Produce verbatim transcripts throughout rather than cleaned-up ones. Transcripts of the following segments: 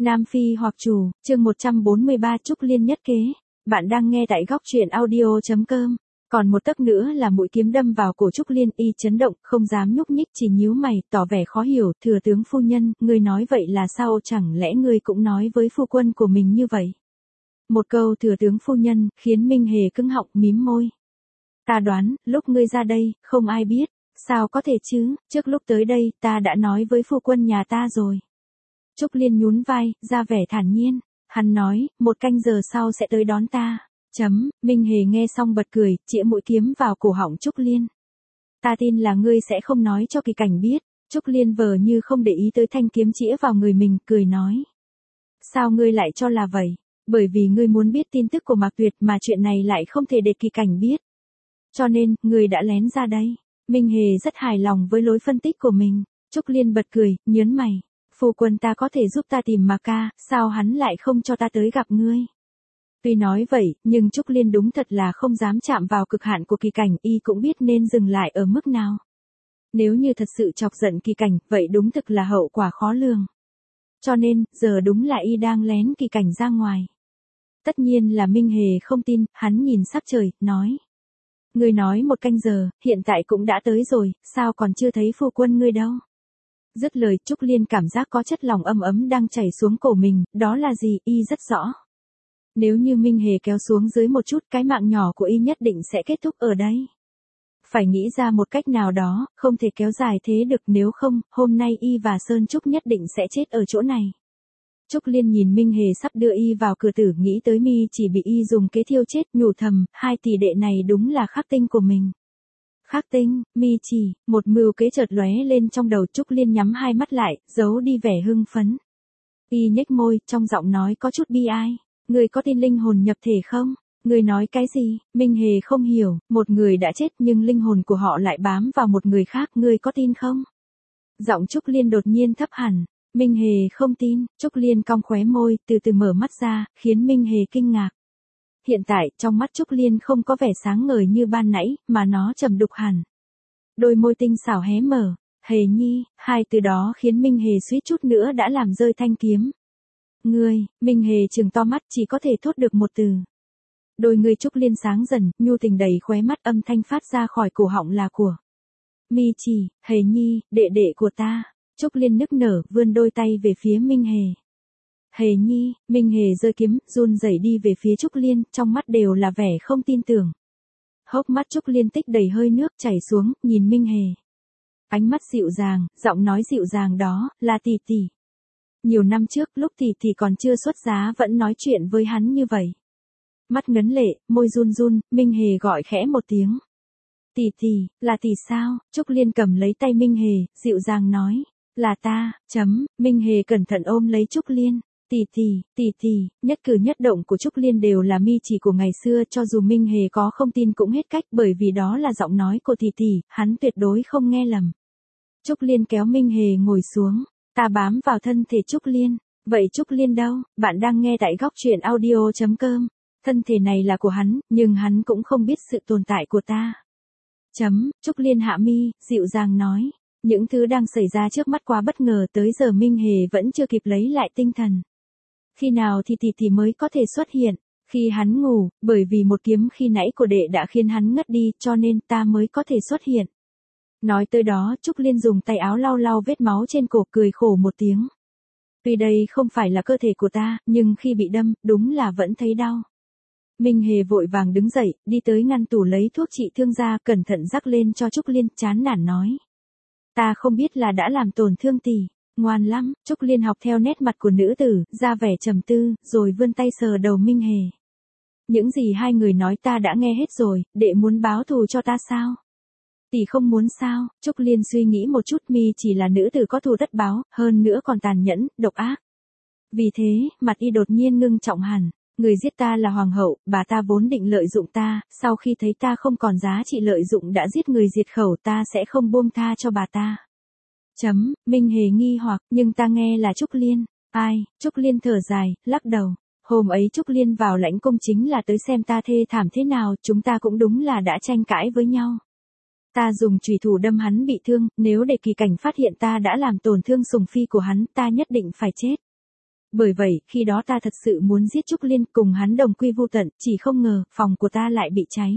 Nam Phi hoặc Chủ, chương một trăm bốn mươi ba Trúc Liên nhất kế. Bạn đang nghe tại góc truyện audio.com. Còn một tấc nữa là mũi kiếm đâm vào cổ Trúc Liên, y chấn động, không dám nhúc nhích, chỉ nhíu mày, tỏ vẻ khó hiểu. Thừa tướng phu nhân, ngươi nói vậy là sao, chẳng lẽ ngươi cũng nói với phu quân của mình như vậy? Một câu thừa tướng phu nhân, khiến Minh Hề cứng họng, mím môi. Ta đoán, lúc ngươi ra đây, không ai biết. Sao có thể chứ, trước lúc tới đây, ta đã nói với phu quân nhà ta rồi. Trúc Liên nhún vai, ra vẻ thản nhiên. Hắn nói, một canh giờ sau sẽ tới đón ta. Chấm, Minh Hề nghe xong bật cười, chĩa mũi kiếm vào cổ họng Trúc Liên. Ta tin là ngươi sẽ không nói cho Kỳ Cảnh biết. Trúc Liên vờ như không để ý tới thanh kiếm chĩa vào người mình, cười nói. Sao ngươi lại cho là vậy? Bởi vì ngươi muốn biết tin tức của Mạc Tuyệt mà chuyện này lại không thể để Kỳ Cảnh biết. Cho nên, ngươi đã lén ra đây. Minh Hề rất hài lòng với lối phân tích của mình. Trúc Liên bật cười, nhớn mày. Phu quân ta có thể giúp ta tìm Mạc ca, sao hắn lại không cho ta tới gặp ngươi? Tuy nói vậy, nhưng Trúc Liên đúng thật là không dám chạm vào cực hạn của Kỳ Cảnh, y cũng biết nên dừng lại ở mức nào. Nếu như thật sự chọc giận Kỳ Cảnh, vậy đúng thực là hậu quả khó lường. Cho nên, giờ đúng là y đang lén Kỳ Cảnh ra ngoài. Tất nhiên là Minh Hề không tin, hắn nhìn sắc trời, nói. Ngươi nói một canh giờ, hiện tại cũng đã tới rồi, sao còn chưa thấy phu quân ngươi đâu? Dứt lời, Trúc Liên cảm giác có chất lỏng ấm ấm đang chảy xuống cổ mình, đó là gì, y rất rõ. Nếu như Minh Hề kéo xuống dưới một chút, cái mạng nhỏ của y nhất định sẽ kết thúc ở đây. Phải nghĩ ra một cách nào đó, không thể kéo dài thế được, nếu không, hôm nay y và Sơn Trúc nhất định sẽ chết ở chỗ này. Trúc Liên nhìn Minh Hề sắp đưa y vào cửa tử, nghĩ tới mi chỉ bị y dùng kế thiêu chết, nhủ thầm, hai tỷ đệ này đúng là khắc tinh của mình. Khắc tinh, mi chỉ, một mưu kế chợt lóe lên trong đầu. Trúc Liên nhắm hai mắt lại, giấu đi vẻ hưng phấn. Y nhếch môi, trong giọng nói có chút bi ai. Người có tin linh hồn nhập thể không? Người nói cái gì? Minh Hề không hiểu, một người đã chết nhưng linh hồn của họ lại bám vào một người khác, ngươi có tin không? Giọng Trúc Liên đột nhiên thấp hẳn. Minh Hề không tin. Trúc Liên cong khóe môi, từ từ mở mắt ra, khiến Minh Hề kinh ngạc. Hiện tại, trong mắt Trúc Liên không có vẻ sáng ngời như ban nãy, mà nó trầm đục hẳn. Đôi môi tinh xảo hé mở. Hề nhi, hai từ đó khiến Minh Hề suýt chút nữa đã làm rơi thanh kiếm. Ngươi, Minh Hề trừng to mắt, chỉ có thể thốt được một từ. Đôi người Trúc Liên sáng dần, nhu tình đầy khóe mắt, âm thanh phát ra khỏi cổ họng là của Mi Chỉ, Hề nhi, đệ đệ của ta. Trúc Liên nức nở, vươn đôi tay về phía Minh Hề. Hề nhi, Minh Hề giơ kiếm, run rẩy đi về phía Trúc Liên, trong mắt đều là vẻ không tin tưởng. Hốc mắt Trúc Liên tích đầy hơi nước chảy xuống, nhìn Minh Hề. Ánh mắt dịu dàng, giọng nói dịu dàng đó, là tỷ tỷ. Nhiều năm trước, lúc tỷ tỷ còn chưa xuất giá vẫn nói chuyện với hắn như vậy. Mắt ngấn lệ, môi run run, Minh Hề gọi khẽ một tiếng. Tỷ tỷ, là tỷ sao? Trúc Liên cầm lấy tay Minh Hề, dịu dàng nói. Là ta, chấm, Minh Hề cẩn thận ôm lấy Trúc Liên. Tỷ tỷ, tỷ tỷ, nhất cử nhất động của Trúc Liên đều là mi chỉ của ngày xưa, cho dù Minh Hề có không tin cũng hết cách, bởi vì đó là giọng nói của tỷ tỷ, hắn tuyệt đối không nghe lầm. Trúc Liên kéo Minh Hề ngồi xuống, ta bám vào thân thể Trúc Liên. Vậy Trúc Liên đâu? Bạn đang nghe tại góc truyện audio.com. Thân thể này là của hắn, nhưng hắn cũng không biết sự tồn tại của ta. Chấm, Trúc Liên hạ mi, dịu dàng nói. Những thứ đang xảy ra trước mắt quá bất ngờ, tới giờ Minh Hề vẫn chưa kịp lấy lại tinh thần. Khi nào thì tỷ tỷ mới có thể xuất hiện? Khi hắn ngủ, bởi vì một kiếm khi nãy của đệ đã khiến hắn ngất đi, cho nên ta mới có thể xuất hiện. Nói tới đó, Trúc Liên dùng tay áo lau lau vết máu trên cổ, cười khổ một tiếng. Tuy đây không phải là cơ thể của ta, nhưng khi bị đâm, đúng là vẫn thấy đau. Minh Hề vội vàng đứng dậy, đi tới ngăn tủ lấy thuốc trị thương ra, cẩn thận rắc lên cho Trúc Liên, chán nản nói. Ta không biết là đã làm tổn thương tỷ. Ngoan lắm. Trúc Liên học theo nét mặt của nữ tử, ra vẻ trầm tư, rồi vươn tay sờ đầu Minh Hề. Những gì hai người nói ta đã nghe hết rồi, đệ muốn báo thù cho ta sao? Tỷ không muốn sao? Trúc Liên suy nghĩ một chút, mi chỉ là nữ tử có thù tất báo, hơn nữa còn tàn nhẫn, độc ác. Vì thế, mặt y đột nhiên ngưng trọng hẳn. Người giết ta là hoàng hậu, bà ta vốn định lợi dụng ta, sau khi thấy ta không còn giá trị lợi dụng đã giết người diệt khẩu, ta sẽ không buông tha cho bà ta. Chấm, Minh Hề nghi hoặc, nhưng ta nghe là Trúc Liên. Ai? Trúc Liên thở dài, lắc đầu. Hôm ấy Trúc Liên vào lãnh cung chính là tới xem ta thê thảm thế nào, chúng ta cũng đúng là đã tranh cãi với nhau. Ta dùng chùy thủ đâm hắn bị thương, nếu để Kỳ Cảnh phát hiện ta đã làm tổn thương sùng phi của hắn, ta nhất định phải chết. Bởi vậy, khi đó ta thật sự muốn giết Trúc Liên cùng hắn đồng quy vu tận, chỉ không ngờ, phòng của ta lại bị cháy.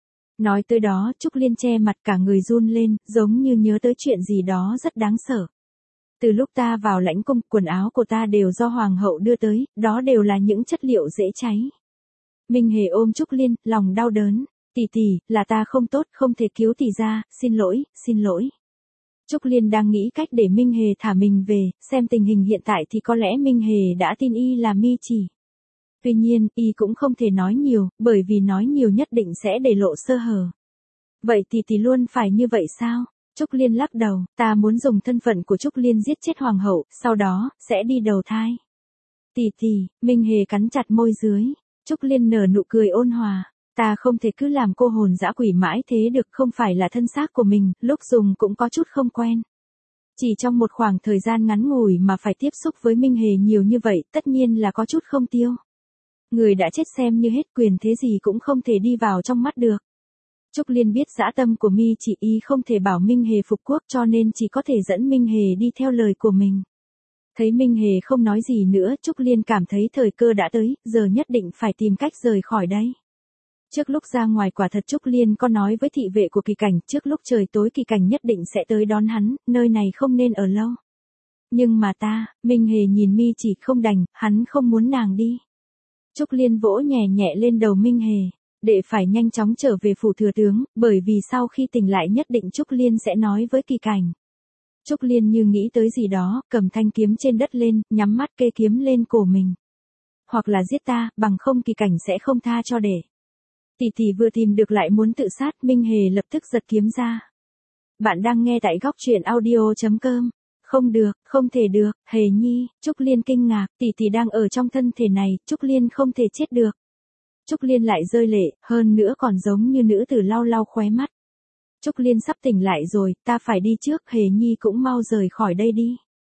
Nói tới đó, Trúc Liên che mặt cả người run lên, giống như nhớ tới chuyện gì đó rất đáng sợ. Từ lúc ta vào lãnh cung, quần áo của ta đều do hoàng hậu đưa tới, đó đều là những chất liệu dễ cháy. Minh Hề ôm Trúc Liên, lòng đau đớn. Tỷ tỷ, là ta không tốt, không thể cứu tỷ ra, xin lỗi, xin lỗi. Trúc Liên đang nghĩ cách để Minh Hề thả mình về, xem tình hình hiện tại thì có lẽ Minh Hề đã tin y là mi chỉ. Tuy nhiên, y cũng không thể nói nhiều, bởi vì nói nhiều nhất định sẽ để lộ sơ hở. Vậy tỷ tỷ luôn phải như vậy sao? Trúc Liên lắc đầu, ta muốn dùng thân phận của Trúc Liên giết chết hoàng hậu, sau đó, sẽ đi đầu thai. Tỷ tỷ, Minh Hề cắn chặt môi dưới. Trúc Liên nở nụ cười ôn hòa. Ta không thể cứ làm cô hồn dã quỷ mãi thế được, không phải là thân xác của mình, lúc dùng cũng có chút không quen. Chỉ trong một khoảng thời gian ngắn ngủi mà phải tiếp xúc với Minh Hề nhiều như vậy, tất nhiên là có chút không tiêu. Người đã chết xem như hết, quyền thế gì cũng không thể đi vào trong mắt được. Trúc Liên biết dã tâm của mi chỉ y không thể bảo Minh Hề phục quốc, cho nên chỉ có thể dẫn Minh Hề đi theo lời của mình. Thấy Minh Hề không nói gì nữa, Trúc Liên cảm thấy thời cơ đã tới, giờ nhất định phải tìm cách rời khỏi đây. Trước lúc ra ngoài quả thật Trúc Liên có nói với thị vệ của Kỳ Cảnh, trước lúc trời tối Kỳ Cảnh nhất định sẽ tới đón hắn, nơi này không nên ở lâu. Nhưng mà ta, Minh Hề nhìn mi chỉ không đành, hắn không muốn nàng đi. Trúc Liên vỗ nhẹ nhẹ lên đầu Minh Hề, để phải nhanh chóng trở về phủ thừa tướng, bởi vì sau khi tỉnh lại nhất định Trúc Liên sẽ nói với Kỳ Cảnh. Trúc Liên như nghĩ tới gì đó, cầm thanh kiếm trên đất lên, nhắm mắt kê kiếm lên cổ mình. Hoặc là giết ta, bằng không Kỳ Cảnh sẽ không tha cho để. Tỷ tỷ vừa tìm được lại muốn tự sát, Minh Hề lập tức giật kiếm ra. Bạn đang nghe tại góc truyện audio chấm com. Không được, không thể được, Hề Nhi, Trúc Liên kinh ngạc, tỷ tỷ đang ở trong thân thể này, Trúc Liên không thể chết được. Trúc Liên lại rơi lệ, hơn nữa còn giống như nữ tử lau lau khóe mắt. Trúc Liên sắp tỉnh lại rồi, ta phải đi trước, Hề Nhi cũng mau rời khỏi đây đi.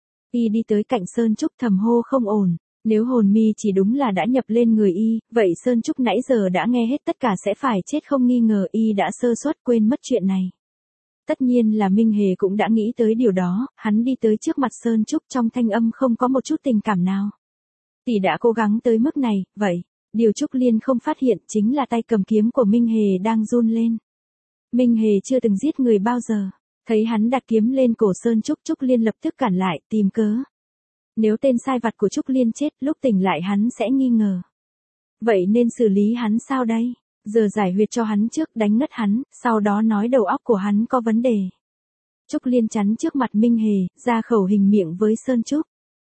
Y đi tới cạnh Sơn Trúc thầm hô không ổn. Nếu hồn mi chỉ đúng là đã nhập lên người y, vậy Sơn Trúc nãy giờ đã nghe hết tất cả sẽ phải chết không nghi ngờ, y đã sơ suất quên mất chuyện này. Tất nhiên là Minh Hề cũng đã nghĩ tới điều đó, hắn đi tới trước mặt Sơn Trúc trong thanh âm không có một chút tình cảm nào. Tỷ đã cố gắng tới mức này, vậy, điều Trúc Liên không phát hiện chính là tay cầm kiếm của Minh Hề đang run lên. Minh Hề chưa từng giết người bao giờ, thấy hắn đặt kiếm lên cổ Sơn Trúc, Trúc Liên lập tức cản lại, tìm cớ. Nếu tên sai vặt của Trúc Liên chết, lúc tỉnh lại hắn sẽ nghi ngờ. Vậy nên xử lý hắn sao đây? Giờ giải huyệt cho hắn trước, đánh ngất hắn, sau đó nói đầu óc của hắn có vấn đề. Trúc Liên chắn trước mặt Minh Hề, ra khẩu hình miệng với Sơn Trúc.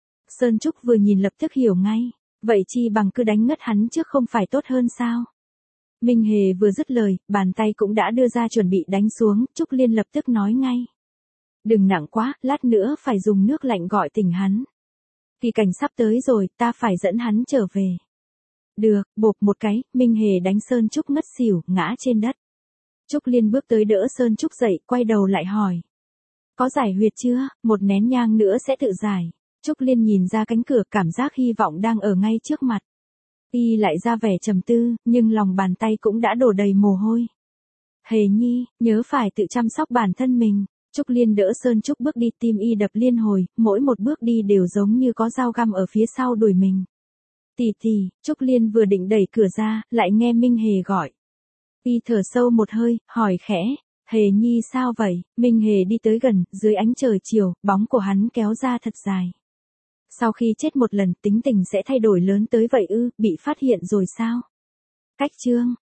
Sơn Trúc vừa nhìn lập tức hiểu ngay. Vậy chi bằng cứ đánh ngất hắn trước không phải tốt hơn sao? Minh Hề vừa dứt lời, bàn tay cũng đã đưa ra chuẩn bị đánh xuống, Trúc Liên lập tức nói ngay. Đừng nặng quá, lát nữa phải dùng nước lạnh gọi tỉnh hắn. Kỳ Cảnh sắp tới rồi, ta phải dẫn hắn trở về. Được, bộp một cái, Minh Hề đánh Sơn Trúc ngất xỉu, ngã trên đất. Trúc Liên bước tới đỡ Sơn Trúc dậy, quay đầu lại hỏi. Có giải huyệt chưa, một nén nhang nữa sẽ tự giải. Trúc Liên nhìn ra cánh cửa, cảm giác hy vọng đang ở ngay trước mặt. Y lại ra vẻ trầm tư, nhưng lòng bàn tay cũng đã đổ đầy mồ hôi. Hề Nhi, nhớ phải tự chăm sóc bản thân mình. Trúc Liên đỡ Sơn Trúc bước đi, tim y đập liên hồi, mỗi một bước đi đều giống như có dao găm ở phía sau đuổi mình. Tỷ tỷ, Trúc Liên vừa định đẩy cửa ra, lại nghe Minh Hề gọi. Y thở sâu một hơi, hỏi khẽ, Hề Nhi sao vậy? Minh Hề đi tới gần, dưới ánh trời chiều, bóng của hắn kéo ra thật dài. Sau khi chết một lần, tính tình sẽ thay đổi lớn tới vậy ư, bị phát hiện rồi sao? Cách chương